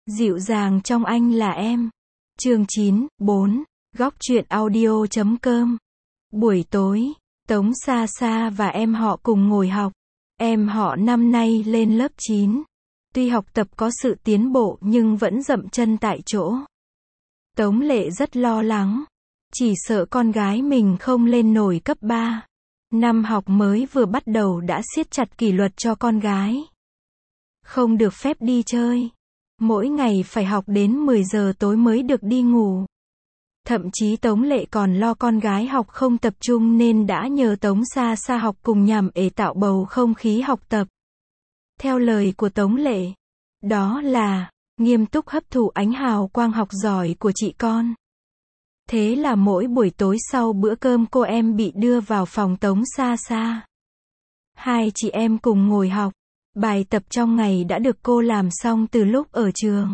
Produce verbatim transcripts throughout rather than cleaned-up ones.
Dịu dàng trong anh là em. Chương chín, bốn. Góc truyện audio chấm com. Buổi tối, Tống Sa Sa và em họ cùng ngồi học. Em họ năm nay lên lớp chín. Tuy học tập có sự tiến bộ nhưng vẫn dậm chân tại chỗ. Tống Lệ rất lo lắng. Chỉ sợ con gái mình không lên nổi cấp ba. Năm học mới vừa bắt đầu đã siết chặt kỷ luật cho con gái. Không được phép đi chơi. Mỗi ngày phải học đến mười giờ tối mới được đi ngủ. Thậm chí Tống Lệ còn lo con gái học không tập trung nên đã nhờ Tống Sa Sa học cùng nhằm để tạo bầu không khí học tập. Theo lời của Tống Lệ, đó là nghiêm túc hấp thụ ánh hào quang học giỏi của chị con. Thế là mỗi buổi tối sau bữa cơm cô em bị đưa vào phòng Tống Sa Sa. Hai chị em cùng ngồi học. Bài tập trong ngày đã được cô làm xong từ lúc ở trường.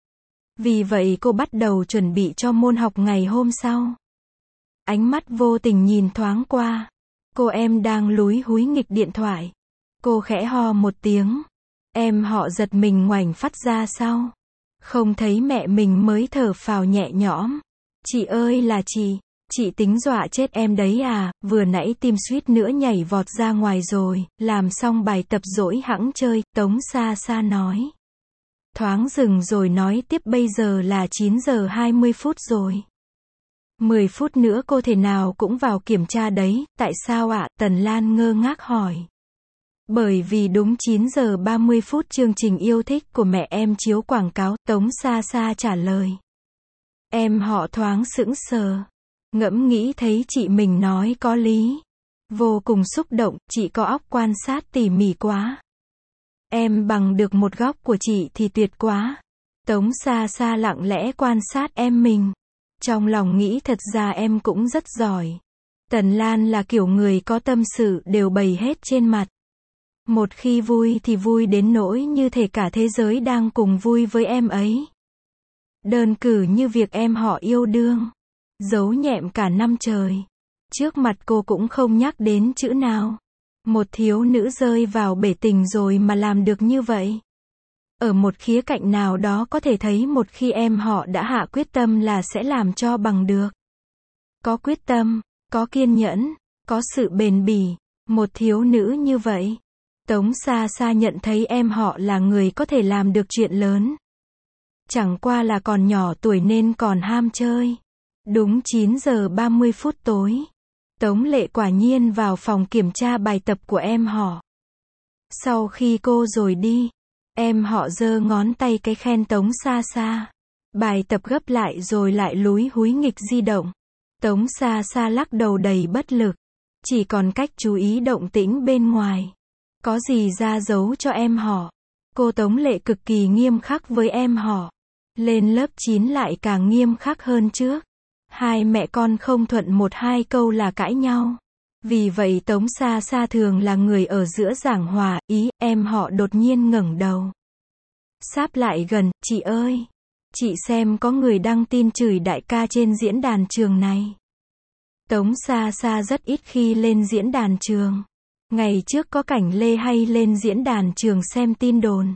Vì vậy cô bắt đầu chuẩn bị cho môn học ngày hôm sau. Ánh mắt vô tình nhìn thoáng qua. Cô em đang lúi húi nghịch điện thoại. Cô khẽ ho một tiếng. Em họ giật mình ngoảnh phát ra sau. Không thấy mẹ mình mới thở phào nhẹ nhõm. Chị ơi là chị. Chị tính dọa chết em đấy à, vừa nãy tim suýt nữa nhảy vọt ra ngoài rồi, làm xong bài tập dỗi hẵng chơi, Tống Sa Sa nói. Thoáng dừng rồi nói tiếp bây giờ là chín giờ hai mươi phút rồi. mười phút nữa cô thể nào cũng vào kiểm tra đấy, tại sao ạ? Tần Lan ngơ ngác hỏi. Bởi vì đúng chín giờ ba mươi phút chương trình yêu thích của mẹ em chiếu quảng cáo, Tống Sa Sa trả lời. Em họ thoáng sững sờ. Ngẫm nghĩ thấy chị mình nói có lý. Vô cùng xúc động, chị có óc quan sát tỉ mỉ quá. Em bằng được một góc của chị thì tuyệt quá. Tống Sa Sa lặng lẽ quan sát em mình. Trong lòng nghĩ thật ra em cũng rất giỏi. Tần Lan là kiểu người có tâm sự đều bày hết trên mặt. Một khi vui thì vui đến nỗi như thể cả thế giới đang cùng vui với em ấy. Đơn cử như việc em họ yêu đương. Giấu nhẹm cả năm trời. Trước mặt cô cũng không nhắc đến chữ nào. Một thiếu nữ rơi vào bể tình rồi mà làm được như vậy. Ở một khía cạnh nào đó có thể thấy một khi em họ đã hạ quyết tâm là sẽ làm cho bằng được. Có quyết tâm, có kiên nhẫn, có sự bền bỉ. Một thiếu nữ như vậy. Tống Sa Sa nhận thấy em họ là người có thể làm được chuyện lớn. Chẳng qua là còn nhỏ tuổi nên còn ham chơi. Đúng chín giờ ba mươi phút tối. Tống Lệ quả nhiên vào phòng kiểm tra bài tập của em họ. Sau khi cô rồi đi, em họ giơ ngón tay cái khen Tống Sa Sa. Bài tập gấp lại rồi lại lúi húi nghịch di động. Tống Sa Sa lắc đầu đầy bất lực. Chỉ còn cách chú ý động tĩnh bên ngoài. Có gì ra giấu cho em họ. Cô Tống Lệ cực kỳ nghiêm khắc với em họ. Lên lớp chín lại càng nghiêm khắc hơn trước. Hai mẹ con không thuận một hai câu là cãi nhau. Vì vậy Tống Sa Sa thường là người ở giữa giảng hòa, ý, em họ đột nhiên ngẩng đầu. Sáp lại gần, chị ơi. Chị xem có người đăng tin chửi đại ca trên diễn đàn trường này. Tống Sa Sa rất ít khi lên diễn đàn trường. Ngày trước có Cảnh Lê hay lên diễn đàn trường xem tin đồn.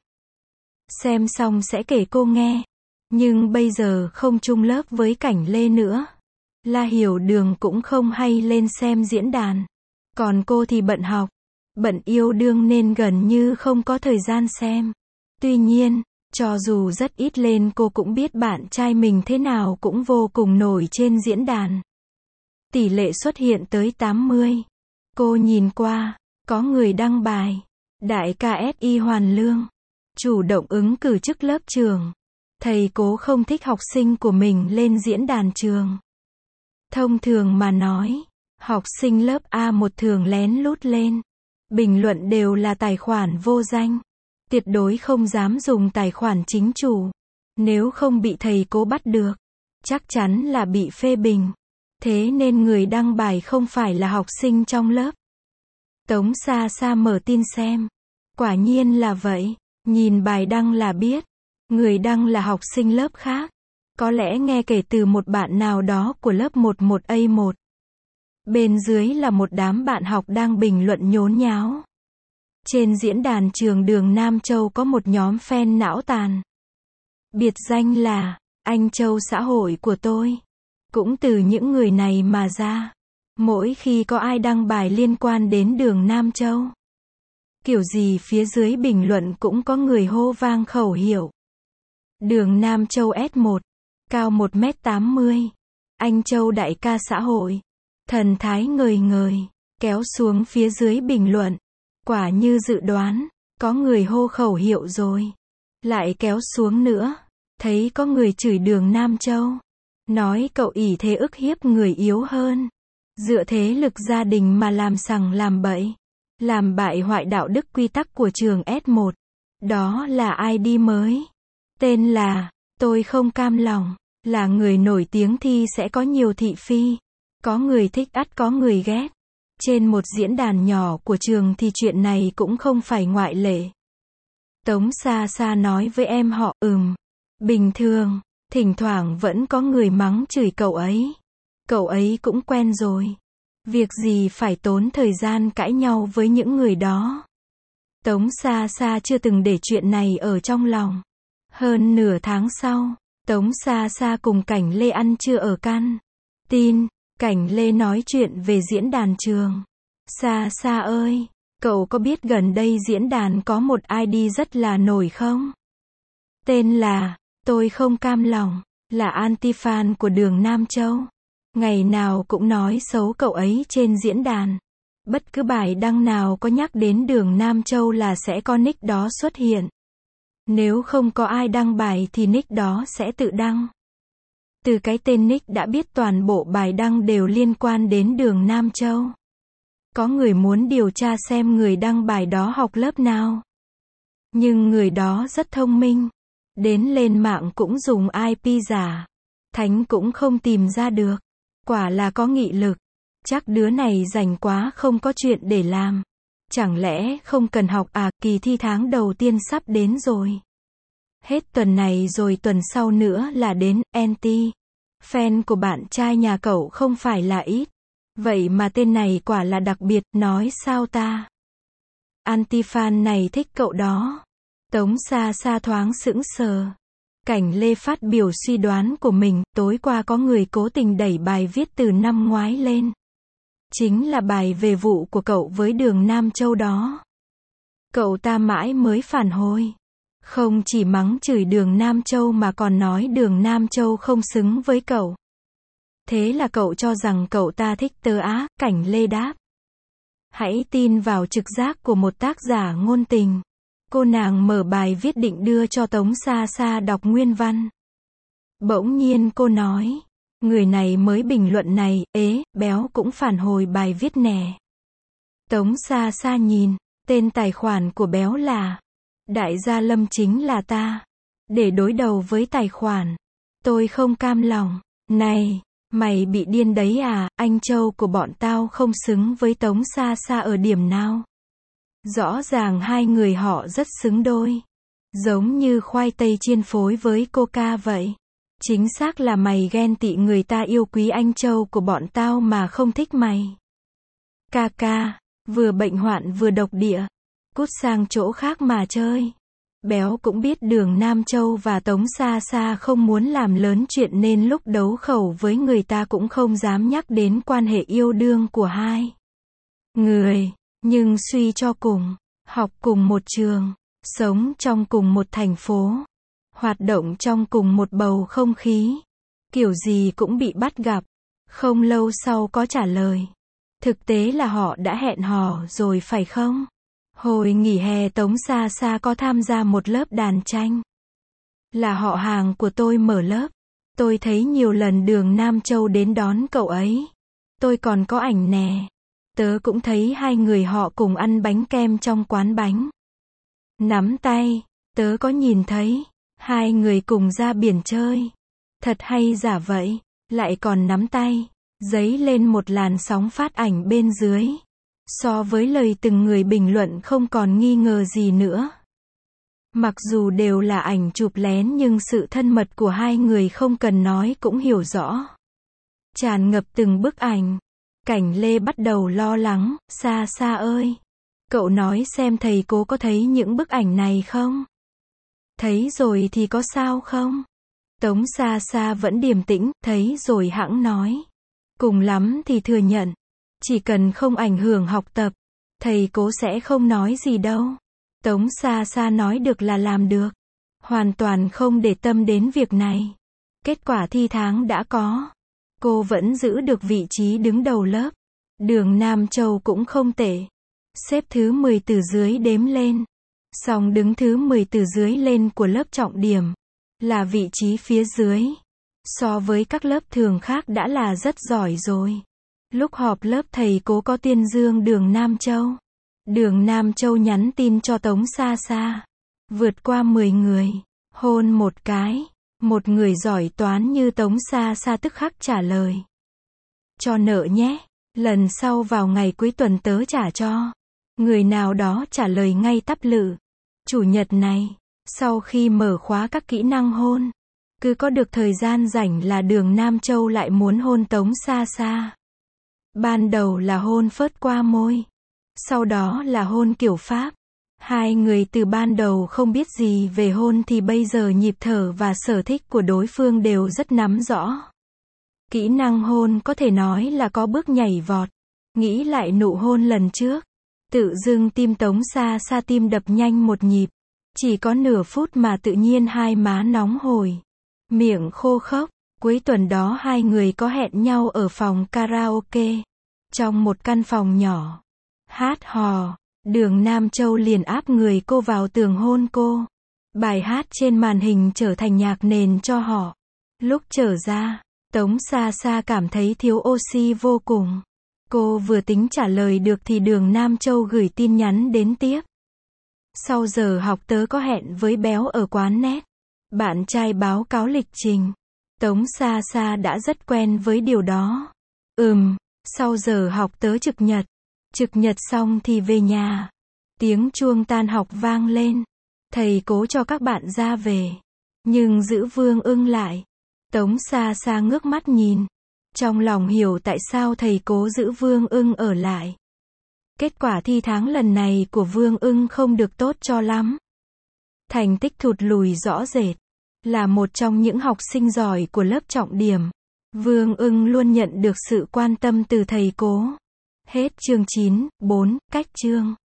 Xem xong sẽ kể cô nghe. Nhưng bây giờ không chung lớp với Cảnh Lê nữa. La Hiểu Đường cũng không hay lên xem diễn đàn. Còn cô thì bận học, bận yêu đương nên gần như không có thời gian xem. Tuy nhiên, cho dù rất ít lên cô cũng biết bạn trai mình thế nào cũng vô cùng nổi trên diễn đàn. Tỷ lệ xuất hiện tới tám mươi. Cô nhìn qua, có người đăng bài. Đại ca ét i Hoàn Lương. Chủ động ứng cử chức lớp trưởng. Thầy cố không thích học sinh của mình lên diễn đàn trường. Thông thường mà nói, học sinh lớp A một thường lén lút lên. Bình luận đều là tài khoản vô danh. Tuyệt đối không dám dùng tài khoản chính chủ. Nếu không bị thầy cố bắt được, chắc chắn là bị phê bình. Thế nên người đăng bài không phải là học sinh trong lớp. Tống Sa Sa mở tin xem. Quả nhiên là vậy. Nhìn bài đăng là biết. Người đăng là học sinh lớp khác. Có lẽ nghe kể từ một bạn nào đó của lớp mười một A một. Bên dưới là một đám bạn học đang bình luận nhốn nháo. Trên diễn đàn trường Đường Nam Châu có một nhóm fan não tàn. Biệt danh là anh Châu xã hội của tôi. Cũng từ những người này mà ra. Mỗi khi có ai đăng bài liên quan đến đường Nam Châu, kiểu gì phía dưới bình luận cũng có người hô vang khẩu hiệu. Đường Nam Châu S một, cao một mét tám mươi. Anh Châu đại ca xã hội. Thần thái ngời ngời, kéo xuống phía dưới bình luận. Quả như dự đoán, có người hô khẩu hiệu rồi. Lại kéo xuống nữa, thấy có người chửi đường Nam Châu. Nói cậu ỷ thế ức hiếp người yếu hơn. Dựa thế lực gia đình mà làm sằng làm bậy. Làm bại hoại đạo đức quy tắc của trường S một. Đó là i đê mới. Tên là, tôi không cam lòng. Là người nổi tiếng thì sẽ có nhiều thị phi. Có người thích ắt có người ghét. Trên một diễn đàn nhỏ của trường thì chuyện này cũng không phải ngoại lệ. Tống Sa Sa nói với em họ, ừm, bình thường, thỉnh thoảng vẫn có người mắng chửi cậu ấy. Cậu ấy cũng quen rồi. Việc gì phải tốn thời gian cãi nhau với những người đó. Tống Sa Sa chưa từng để chuyện này ở trong lòng. Hơn nửa tháng sau, Tống Sa Sa cùng Cảnh Lê ăn trưa ở căn tin. Cảnh Lê nói chuyện về diễn đàn trường. Sa Sa ơi, cậu có biết gần đây diễn đàn có một i đê rất là nổi không? Tên là, tôi không cam lòng, là anti-fan của đường Nam Châu. Ngày nào cũng nói xấu cậu ấy trên diễn đàn. Bất cứ bài đăng nào có nhắc đến đường Nam Châu là sẽ có nick đó xuất hiện. Nếu không có ai đăng bài thì nick đó sẽ tự đăng. Từ cái tên nick đã biết toàn bộ bài đăng đều liên quan đến đường Nam Châu. Có người muốn điều tra xem người đăng bài đó học lớp nào. Nhưng người đó rất thông minh. Đến lên mạng cũng dùng i pê giả. Thánh cũng không tìm ra được. Quả là có nghị lực. Chắc đứa này rảnh quá không có chuyện để làm. Chẳng lẽ không cần học à, kỳ thi tháng đầu tiên sắp đến rồi. Hết tuần này rồi tuần sau nữa là đến, anti. Fan của bạn trai nhà cậu không phải là ít. Vậy mà tên này quả là đặc biệt, nói sao ta? Anti-fan này thích cậu đó. Tống Sa Sa thoáng sững sờ. Cảnh Lê phát biểu suy đoán của mình, tối qua có người cố tình đẩy bài viết từ năm ngoái lên. Chính là bài về vụ của cậu với đường Nam Châu đó. Cậu ta mãi mới phản hồi. Không chỉ mắng chửi đường Nam Châu mà còn nói đường Nam Châu không xứng với cậu. Thế là cậu cho rằng cậu ta thích tớ á, Cảnh Lê đáp. Hãy tin vào trực giác của một tác giả ngôn tình. Cô nàng mở bài viết định đưa cho Tống Sa Sa đọc nguyên văn. Bỗng nhiên cô nói, người này mới bình luận này, ế, béo cũng phản hồi bài viết nè. Tống Sa Sa nhìn, tên tài khoản của béo là Đại gia Lâm chính là ta. Để đối đầu với tài khoản, tôi không cam lòng. Này, mày bị điên đấy à, anh Châu của bọn tao không xứng với Tống Sa Sa ở điểm nào. Rõ ràng hai người họ rất xứng đôi. Giống như khoai tây chiên phối với coca vậy. Chính xác là mày ghen tị người ta yêu quý anh Châu của bọn tao mà không thích mày. Ca ca, vừa bệnh hoạn vừa độc địa. Cút sang chỗ khác mà chơi. Béo cũng biết đường Nam Châu và Tống Sa Sa không muốn làm lớn chuyện nên lúc đấu khẩu với người ta cũng không dám nhắc đến quan hệ yêu đương của hai người. Nhưng suy cho cùng, học cùng một trường, sống trong cùng một thành phố, hoạt động trong cùng một bầu không khí, kiểu gì cũng bị bắt gặp. Không lâu sau có trả lời. Thực tế là họ đã hẹn hò rồi phải không? Hồi nghỉ hè Tống Sa Sa có tham gia một lớp đàn tranh. Là họ hàng của tôi mở lớp. Tôi thấy nhiều lần đường Nam Châu đến đón cậu ấy. Tôi còn có ảnh nè. Tớ cũng thấy hai người họ cùng ăn bánh kem trong quán bánh. Nắm tay, tớ có nhìn thấy. Hai người cùng ra biển chơi. Thật hay giả vậy, lại còn nắm tay. Dấy lên một làn sóng phát ảnh bên dưới. So với lời từng người bình luận không còn nghi ngờ gì nữa. Mặc dù đều là ảnh chụp lén nhưng sự thân mật của hai người không cần nói cũng hiểu rõ. Tràn ngập từng bức ảnh. Cảnh Lê bắt đầu lo lắng, Sa Sa ơi. Cậu nói xem thầy cô có thấy những bức ảnh này không? Thấy rồi thì có sao không? Tống Sa Sa vẫn điềm tĩnh, thấy rồi hẵng nói. Cùng lắm thì thừa nhận. Chỉ cần không ảnh hưởng học tập, thầy cố sẽ không nói gì đâu. Tống Sa Sa nói được là làm được. Hoàn toàn không để tâm đến việc này. Kết quả thi tháng đã có. Cô vẫn giữ được vị trí đứng đầu lớp. Đường Nam Châu cũng không tệ. Xếp thứ mười từ dưới đếm lên. Song đứng thứ mười từ dưới lên của lớp trọng điểm. Là vị trí phía dưới. So với các lớp thường khác đã là rất giỏi rồi. Lúc họp lớp thầy cố có tuyên dương Đường Nam Châu. Đường Nam Châu nhắn tin cho Tống Sa Sa. Vượt qua mười người. Hôn một cái. Một người giỏi toán như Tống Sa Sa tức khắc trả lời. Cho nợ nhé. Lần sau vào ngày cuối tuần tớ trả cho. Người nào đó trả lời ngay tắp lự. Chủ nhật này, sau khi mở khóa các kỹ năng hôn, cứ có được thời gian rảnh là Đường Nam Châu lại muốn hôn Tống Sa Sa. Ban đầu là hôn phớt qua môi. Sau đó là hôn kiểu Pháp. Hai người từ ban đầu không biết gì về hôn thì bây giờ nhịp thở và sở thích của đối phương đều rất nắm rõ. Kỹ năng hôn có thể nói là có bước nhảy vọt. Nghĩ lại nụ hôn lần trước. Tự dưng tim Tống Sa Sa tim đập nhanh một nhịp. Chỉ có nửa phút mà tự nhiên hai má nóng hổi. Miệng khô khốc. Cuối tuần đó hai người có hẹn nhau ở phòng karaoke. Trong một căn phòng nhỏ. Hát hò. Đường Nam Châu liền áp người cô vào tường hôn cô. Bài hát trên màn hình trở thành nhạc nền cho họ. Lúc trở ra, Tống Sa Sa cảm thấy thiếu oxy vô cùng. Cô vừa tính trả lời được thì Đường Nam Châu gửi tin nhắn đến tiếp. Sau giờ học tớ có hẹn với Béo ở quán net. Bạn trai báo cáo lịch trình. Tống Sa Sa đã rất quen với điều đó. Ừm, sau giờ học tớ trực nhật. Trực nhật xong thì về nhà. Tiếng chuông tan học vang lên. Thầy cố cho các bạn ra về. Nhưng giữ Vương Ưng lại. Tống Sa Sa ngước mắt nhìn. Trong lòng hiểu tại sao thầy cố giữ Vương Ưng ở lại. Kết quả thi tháng lần này của Vương Ưng không được tốt cho lắm. Thành tích thụt lùi rõ rệt. Là một trong những học sinh giỏi của lớp trọng điểm. Vương Ưng luôn nhận được sự quan tâm từ thầy cố. Hết chương chín, bốn, cách chương.